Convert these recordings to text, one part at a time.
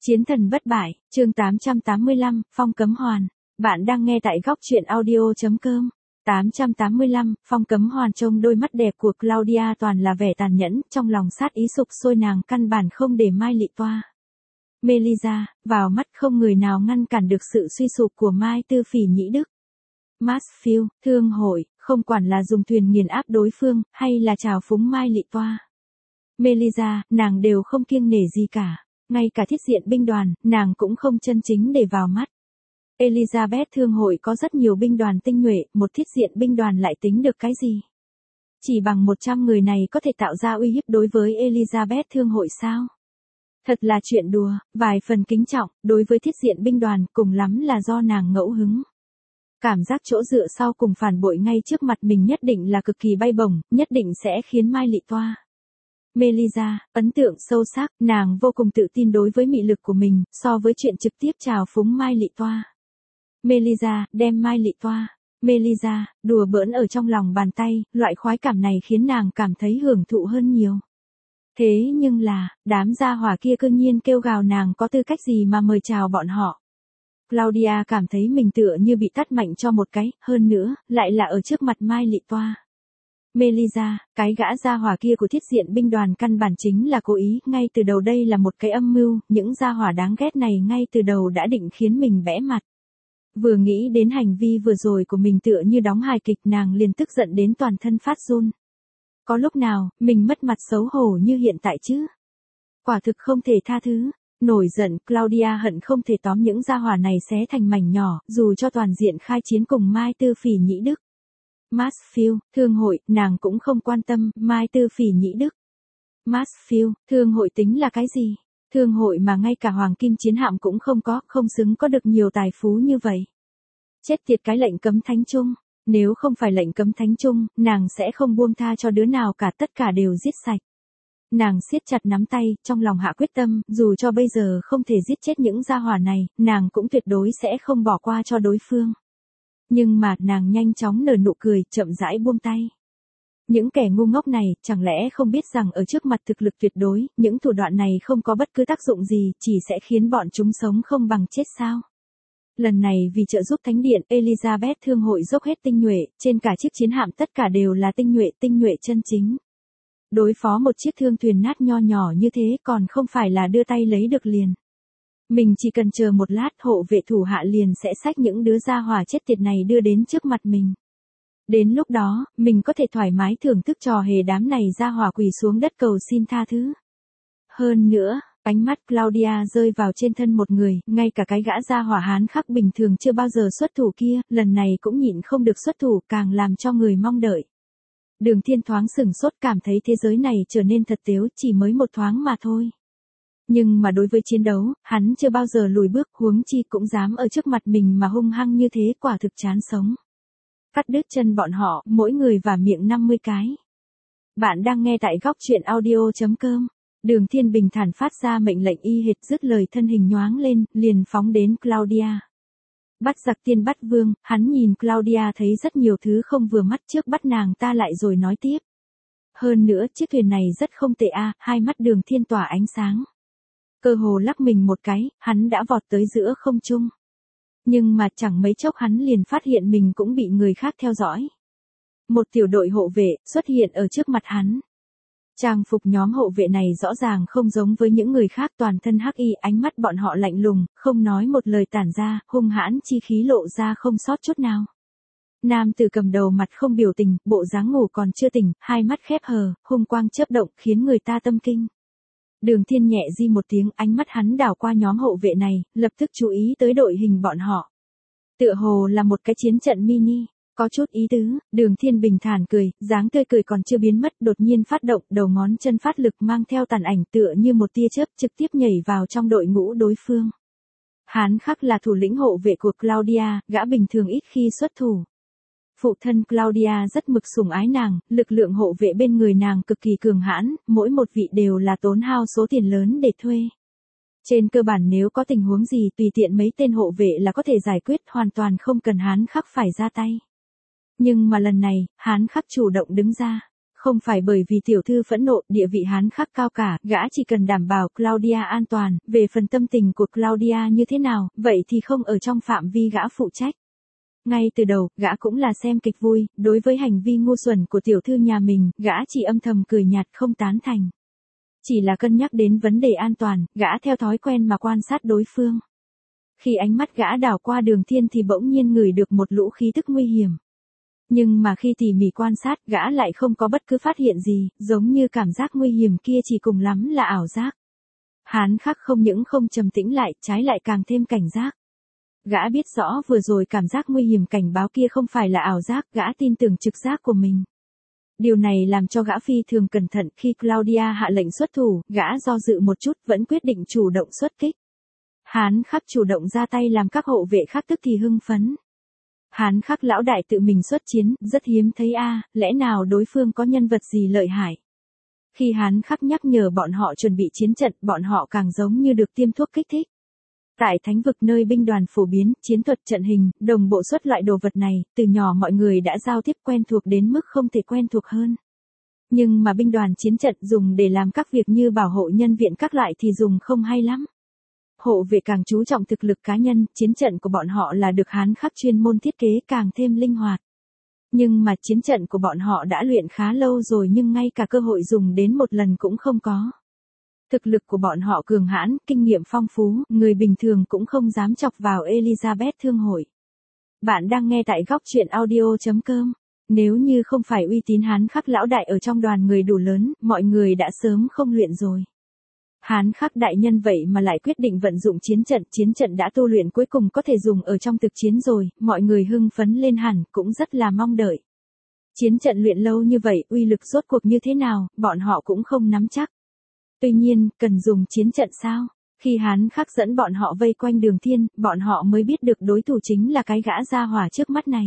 Chiến thần bất bại, chương 885, phong cấm hoàn. Bạn đang nghe tại góc truyện audio.com. 885, phong cấm hoàn. Trông đôi mắt đẹp của Claudia toàn là vẻ tàn nhẫn, trong lòng sát ý sục sôi, nàng căn bản không để Mai lị toa. Melisa, vào mắt không người nào ngăn cản được sự suy sụp của Mai Tư Phỉ Nhĩ Đức. Marsfield, thương hội, không quản là dùng thuyền nghiền áp đối phương, hay là trào phúng Mai lị toa. Melisa, nàng đều không kiêng nể gì cả. Ngay cả thiết diện binh đoàn, nàng cũng không chân chính để vào mắt. Elizabeth thương hội có rất nhiều binh đoàn tinh nhuệ, một thiết diện binh đoàn lại tính được cái gì? Chỉ bằng 100 người này có thể tạo ra uy hiếp đối với Elizabeth thương hội sao? Thật là chuyện đùa, vài phần kính trọng, đối với thiết diện binh đoàn, cùng lắm là do nàng ngẫu hứng. Cảm giác chỗ dựa sau cùng phản bội ngay trước mặt mình nhất định là cực kỳ bay bổng, nhất định sẽ khiến Mai lị toa. Melisa, ấn tượng sâu sắc, nàng vô cùng tự tin đối với mị lực của mình, so với chuyện trực tiếp trào phúng Mai lị toa. Melisa, đem Mai lị toa. Melisa, đùa bỡn ở trong lòng bàn tay, loại khoái cảm này khiến nàng cảm thấy hưởng thụ hơn nhiều. Thế nhưng là, đám gia hỏa kia cư nhiên kêu gào nàng có tư cách gì mà mời chào bọn họ. Claudia cảm thấy mình tựa như bị tát mạnh cho một cái, hơn nữa, lại là ở trước mặt Mai lị toa. Melisa, cái gã gia hỏa kia của thiết diện binh đoàn căn bản chính là cố ý, ngay từ đầu đây là một cái âm mưu, những gia hỏa đáng ghét này ngay từ đầu đã định khiến mình bẽ mặt. Vừa nghĩ đến hành vi vừa rồi của mình tựa như đóng hài kịch, nàng liền tức giận đến toàn thân phát run. Có lúc nào, mình mất mặt xấu hổ như hiện tại chứ? Quả thực không thể tha thứ. Nổi giận, Claudia hận không thể tóm những gia hỏa này xé thành mảnh nhỏ, dù cho toàn diện khai chiến cùng Mai Tư Phỉ Nhĩ Đức. Marsfield, thương hội, nàng cũng không quan tâm, Mai Tư Phỉ Nhĩ Đức. Marsfield, thương hội tính là cái gì? Thương hội mà ngay cả hoàng kim chiến hạm cũng không có, không xứng có được nhiều tài phú như vậy. Chết tiệt cái lệnh cấm thánh chung, nếu không phải lệnh cấm thánh chung, nàng sẽ không buông tha cho đứa nào cả, tất cả đều giết sạch. Nàng siết chặt nắm tay, trong lòng hạ quyết tâm, dù cho bây giờ không thể giết chết những gia hỏa này, nàng cũng tuyệt đối sẽ không bỏ qua cho đối phương. Nhưng mà, nàng nhanh chóng nở nụ cười, chậm rãi buông tay. Những kẻ ngu ngốc này, chẳng lẽ không biết rằng ở trước mặt thực lực tuyệt đối, những thủ đoạn này không có bất cứ tác dụng gì, chỉ sẽ khiến bọn chúng sống không bằng chết sao? Lần này vì trợ giúp thánh điện, Elizabeth thương hội dốc hết tinh nhuệ, trên cả chiếc chiến hạm tất cả đều là tinh nhuệ chân chính. Đối phó một chiếc thương thuyền nát nho nhỏ như thế còn không phải là đưa tay lấy được liền. Mình chỉ cần chờ một lát, hộ vệ thủ hạ liền sẽ xách những đứa gia hỏa chết tiệt này đưa đến trước mặt mình. Đến lúc đó, mình có thể thoải mái thưởng thức trò hề đám này gia hỏa quỳ xuống đất cầu xin tha thứ. Hơn nữa, ánh mắt Claudia rơi vào trên thân một người, ngay cả cái gã gia hỏa hán khắc bình thường chưa bao giờ xuất thủ kia, lần này cũng nhịn không được xuất thủ, càng làm cho người mong đợi. Đường Thiên thoáng sửng sốt, cảm thấy thế giới này trở nên thật tếu, chỉ mới một thoáng mà thôi. Nhưng mà đối với chiến đấu, hắn chưa bao giờ lùi bước, huống chi cũng dám ở trước mặt mình mà hung hăng như thế, quả thực chán sống. Cắt đứt chân bọn họ, mỗi người và miệng 50 cái. Bạn đang nghe tại góc truyện audio.com. Đường Thiên bình thản phát ra mệnh lệnh y hệt, dứt lời thân hình nhoáng lên, liền phóng đến Claudia. Bắt giặc tiên bắt vương, hắn nhìn Claudia thấy rất nhiều thứ không vừa mắt, trước bắt nàng ta lại rồi nói tiếp. Hơn nữa, chiếc thuyền này rất không tệ a, hai mắt Đường Thiên tỏa ánh sáng. Cơ hồ lắc mình một cái, hắn đã vọt tới giữa không trung. Nhưng mà chẳng mấy chốc hắn liền phát hiện mình cũng bị người khác theo dõi. Một tiểu đội hộ vệ xuất hiện ở trước mặt hắn. Trang phục nhóm hộ vệ này rõ ràng không giống với những người khác, toàn thân hắc y, ánh mắt bọn họ lạnh lùng, không nói một lời tản ra, hung hãn chi khí lộ ra không sót chút nào. Nam tử cầm đầu mặt không biểu tình, bộ dáng ngủ còn chưa tỉnh, hai mắt khép hờ, hung quang chớp động, khiến người ta tâm kinh. Đường Thiên nhẹ di một tiếng, ánh mắt hắn đảo qua nhóm hộ vệ này, lập tức chú ý tới đội hình bọn họ. Tựa hồ là một cái chiến trận mini, có chút ý tứ. Đường Thiên bình thản cười, dáng tươi cười còn chưa biến mất, đột nhiên phát động, đầu ngón chân phát lực mang theo tàn ảnh tựa như một tia chớp trực tiếp nhảy vào trong đội ngũ đối phương. Hán khắc là thủ lĩnh hộ vệ của Claudia, gã bình thường ít khi xuất thủ. Phụ thân Claudia rất mực sủng ái nàng, lực lượng hộ vệ bên người nàng cực kỳ cường hãn, mỗi một vị đều là tốn hao số tiền lớn để thuê. Trên cơ bản nếu có tình huống gì tùy tiện mấy tên hộ vệ là có thể giải quyết, hoàn toàn không cần hán khắc phải ra tay. Nhưng mà lần này, hán khắc chủ động đứng ra. Không phải bởi vì tiểu thư phẫn nộ, địa vị Hán Khắc cao cả, gã chỉ cần đảm bảo Claudia an toàn, về phần tâm tình của Claudia như thế nào, vậy thì không ở trong phạm vi gã phụ trách. Ngay từ đầu, gã cũng là xem kịch vui, đối với hành vi ngu xuẩn của tiểu thư nhà mình, gã chỉ âm thầm cười nhạt không tán thành. Chỉ là cân nhắc đến vấn đề an toàn, gã theo thói quen mà quan sát đối phương. Khi ánh mắt gã đảo qua Đường Thiên thì bỗng nhiên ngửi được một lũ khí tức nguy hiểm. Nhưng mà khi tỉ mỉ quan sát, gã lại không có bất cứ phát hiện gì, giống như cảm giác nguy hiểm kia chỉ cùng lắm là ảo giác. Hán Khắc không những không trầm tĩnh lại, trái lại càng thêm cảnh giác. Gã biết rõ vừa rồi cảm giác nguy hiểm cảnh báo kia không phải là ảo giác, gã tin tưởng trực giác của mình. Điều này làm cho gã phi thường cẩn thận, khi Claudia hạ lệnh xuất thủ, gã do dự một chút vẫn quyết định chủ động xuất kích. Hán Khắc chủ động ra tay làm các hộ vệ khác tức thì hưng phấn. Hán Khắc lão đại tự mình xuất chiến, rất hiếm thấy lẽ nào đối phương có nhân vật gì lợi hại. Khi Hán Khắc nhắc nhở bọn họ chuẩn bị chiến trận, bọn họ càng giống như được tiêm thuốc kích thích. Tại thánh vực nơi binh đoàn phổ biến, chiến thuật trận hình, đồng bộ xuất loại đồ vật này, từ nhỏ mọi người đã giao tiếp quen thuộc đến mức không thể quen thuộc hơn. Nhưng mà binh đoàn chiến trận dùng để làm các việc như bảo hộ nhân viện các loại thì dùng không hay lắm. Hộ vệ càng chú trọng thực lực cá nhân, chiến trận của bọn họ là được Hán Khắc chuyên môn thiết kế càng thêm linh hoạt. Nhưng mà chiến trận của bọn họ đã luyện khá lâu rồi nhưng ngay cả cơ hội dùng đến một lần cũng không có. Thực lực của bọn họ cường hãn, kinh nghiệm phong phú, người bình thường cũng không dám chọc vào Elizabeth Thương hội. Bạn đang nghe tại góc truyện audio.com. Nếu như không phải uy tín Hán Khắc lão đại ở trong đoàn người đủ lớn, mọi người đã sớm không luyện rồi. Hán Khắc đại nhân vậy mà lại quyết định vận dụng chiến trận đã tu luyện cuối cùng có thể dùng ở trong thực chiến rồi, mọi người hưng phấn lên hẳn, cũng rất là mong đợi. Chiến trận luyện lâu như vậy, uy lực rốt cuộc như thế nào, bọn họ cũng không nắm chắc. Tuy nhiên, cần dùng chiến trận sao? Khi Hán Khắc dẫn bọn họ vây quanh Đường Thiên, bọn họ mới biết được đối thủ chính là cái gã gia hỏa trước mắt này.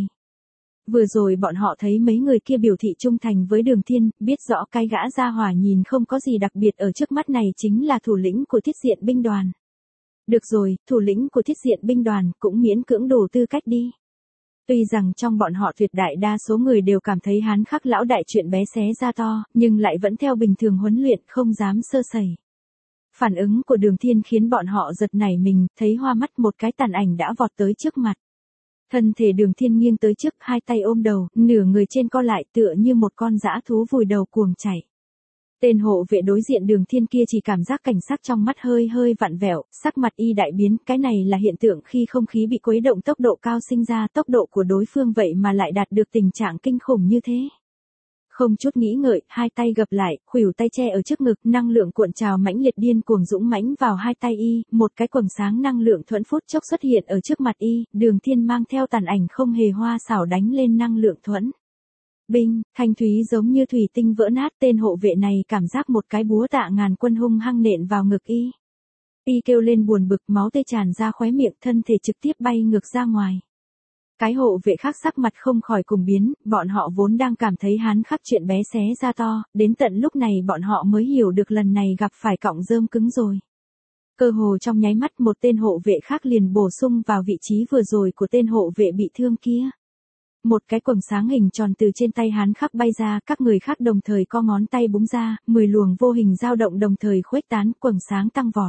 Vừa rồi bọn họ thấy mấy người kia biểu thị trung thành với Đường Thiên, biết rõ cái gã gia hỏa nhìn không có gì đặc biệt ở trước mắt này chính là thủ lĩnh của Thiết Diện binh đoàn. Được rồi, thủ lĩnh của Thiết Diện binh đoàn cũng miễn cưỡng đủ tư cách đi. Tuy rằng trong bọn họ tuyệt đại đa số người đều cảm thấy Hán Khắc lão đại chuyện bé xé ra to, nhưng lại vẫn theo bình thường huấn luyện không dám sơ sẩy. Phản ứng của Đường Thiên khiến bọn họ giật nảy mình, thấy hoa mắt một cái tàn ảnh đã vọt tới trước mặt. Thân thể Đường Thiên nghiêng tới trước, hai tay ôm đầu, nửa người trên co lại tựa như một con dã thú vùi đầu cuồng chạy. Tên hộ vệ đối diện Đường Thiên kia chỉ cảm giác cảnh sắc trong mắt hơi hơi vặn vẹo, sắc mặt y đại biến, cái này là hiện tượng khi không khí bị khuấy động tốc độ cao sinh ra, tốc độ của đối phương vậy mà lại đạt được tình trạng kinh khủng như thế. Không chút nghĩ ngợi, hai tay gập lại, khuỷu tay che ở trước ngực, năng lượng cuộn trào mãnh liệt điên cuồng dũng mãnh vào hai tay y, một cái quầng sáng năng lượng thuẫn phút chốc xuất hiện ở trước mặt y, Đường Thiên mang theo tàn ảnh không hề hoa xảo đánh lên năng lượng thuẫn. Binh, thanh thúy giống như thủy tinh vỡ nát, tên hộ vệ này cảm giác một cái búa tạ ngàn quân hung hăng nện vào ngực y. Y kêu lên buồn bực, máu tươi tràn ra khóe miệng, thân thể trực tiếp bay ngược ra ngoài. Cái hộ vệ khác sắc mặt không khỏi cùng biến, bọn họ vốn đang cảm thấy Hán Khắc chuyện bé xé ra to, đến tận lúc này bọn họ mới hiểu được lần này gặp phải cọng rơm cứng rồi. Cơ hồ trong nháy mắt một tên hộ vệ khác liền bổ sung vào vị trí vừa rồi của tên hộ vệ bị thương kia. Một cái quầng sáng hình tròn từ trên tay Hán Khắc bay ra, các người khác đồng thời co ngón tay búng ra, 10 luồng vô hình dao động đồng thời khuếch tán, quầng sáng tăng vọt.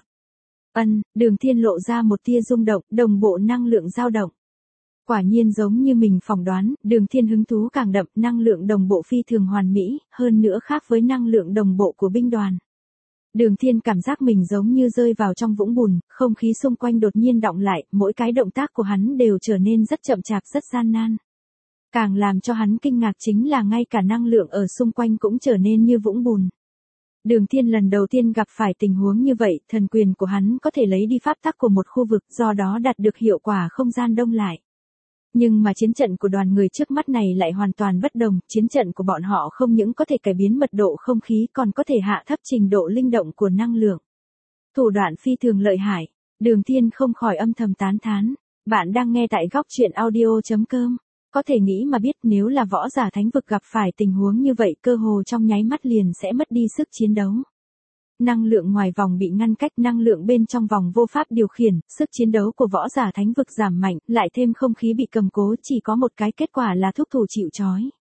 Đường Thiên lộ ra một tia rung động, đồng bộ năng lượng dao động. Quả nhiên giống như mình phỏng đoán, Đường Thiên hứng thú càng đậm, năng lượng đồng bộ phi thường hoàn mỹ, hơn nữa khác với năng lượng đồng bộ của binh đoàn. Đường Thiên cảm giác mình giống như rơi vào trong vũng bùn, không khí xung quanh đột nhiên đọng lại, mỗi cái động tác của hắn đều trở nên rất chậm chạp rất gian nan. Càng làm cho hắn kinh ngạc chính là ngay cả năng lượng ở xung quanh cũng trở nên như vũng bùn. Đường Thiên lần đầu tiên gặp phải tình huống như vậy, thần quyền của hắn có thể lấy đi pháp tắc của một khu vực, do đó đạt được hiệu quả không gian đông lại. Nhưng mà chiến trận của đoàn người trước mắt này lại hoàn toàn bất đồng, chiến trận của bọn họ không những có thể cải biến mật độ không khí còn có thể hạ thấp trình độ linh động của năng lượng. Thủ đoạn phi thường lợi hại, Đường Thiên không khỏi âm thầm tán thán. Bạn đang nghe tại góc truyện audio.com. Có thể nghĩ mà biết nếu là võ giả thánh vực gặp phải tình huống như vậy cơ hồ trong nháy mắt liền sẽ mất đi sức chiến đấu. Năng lượng ngoài vòng bị ngăn cách, năng lượng bên trong vòng vô pháp điều khiển, sức chiến đấu của võ giả thánh vực giảm mạnh, lại thêm không khí bị cầm cố chỉ có một cái kết quả là thúc thủ chịu trói.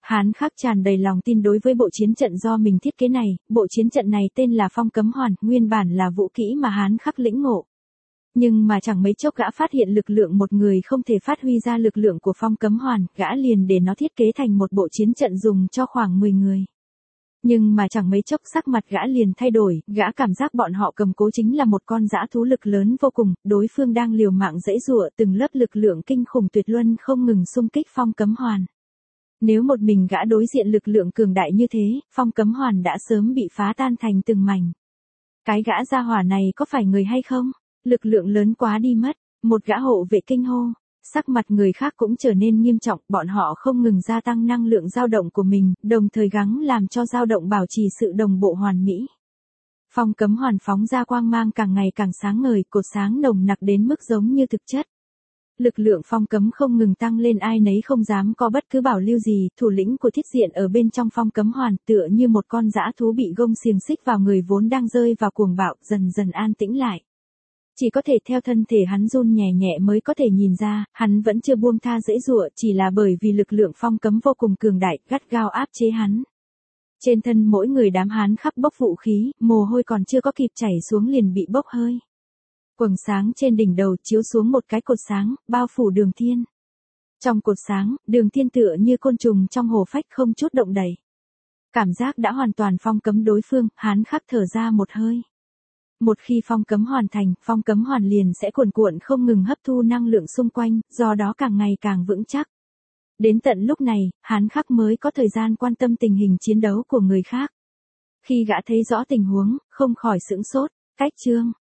Hán Khắc tràn đầy lòng tin đối với bộ chiến trận do mình thiết kế này, bộ chiến trận này tên là Phong Cấm Hoàn, nguyên bản là vũ kỹ mà Hán Khắc lĩnh ngộ. Nhưng mà chẳng mấy chốc gã phát hiện lực lượng một người không thể phát huy ra lực lượng của Phong Cấm Hoàn, gã liền để nó thiết kế thành một bộ chiến trận dùng cho khoảng 10 người. Nhưng mà chẳng mấy chốc sắc mặt gã liền thay đổi, gã cảm giác bọn họ cầm cố chính là một con dã thú lực lớn vô cùng, đối phương đang liều mạng giãy giụa, từng lớp lực lượng kinh khủng tuyệt luân không ngừng xung kích Phong Cấm Hoàn. Nếu một mình gã đối diện lực lượng cường đại như thế, Phong Cấm Hoàn đã sớm bị phá tan thành từng mảnh. Cái gã gia hỏa này có phải người hay không? Lực lượng lớn quá đi mất, một gã hộ vệ kinh hô. Sắc mặt người khác cũng trở nên nghiêm trọng, bọn họ không ngừng gia tăng năng lượng dao động của mình, đồng thời gắng làm cho dao động bảo trì sự đồng bộ hoàn mỹ. Phong Cấm Hoàn phóng ra quang mang càng ngày càng sáng ngời, cột sáng nồng nặc đến mức giống như thực chất. Lực lượng phong cấm không ngừng tăng lên, ai nấy không dám có bất cứ bảo lưu gì, thủ lĩnh của Thiết Diện ở bên trong Phong Cấm Hoàn tựa như một con dã thú bị gông xiềng xích vào người vốn đang rơi vào cuồng bạo, dần dần an tĩnh lại. Chỉ có thể theo thân thể hắn run nhẹ nhẹ mới có thể nhìn ra, hắn vẫn chưa buông tha giãy giụa, chỉ là bởi vì lực lượng phong cấm vô cùng cường đại, gắt gao áp chế hắn. Trên thân mỗi người đám Hán Khắc bốc vũ khí, mồ hôi còn chưa có kịp chảy xuống liền bị bốc hơi. Quầng sáng trên đỉnh đầu chiếu xuống một cái cột sáng, bao phủ Đường Thiên. Trong cột sáng, Đường Thiên tựa như côn trùng trong hồ phách không chút động đậy. Cảm giác đã hoàn toàn phong cấm đối phương, Hán Khắc thở ra một hơi. Một khi phong cấm hoàn thành, Phong Cấm Hoàn liền sẽ cuồn cuộn không ngừng hấp thu năng lượng xung quanh, do đó càng ngày càng vững chắc. Đến tận lúc này, Hán Khắc mới có thời gian quan tâm tình hình chiến đấu của người khác. Khi gã thấy rõ tình huống, không khỏi sửng sốt, cách chương.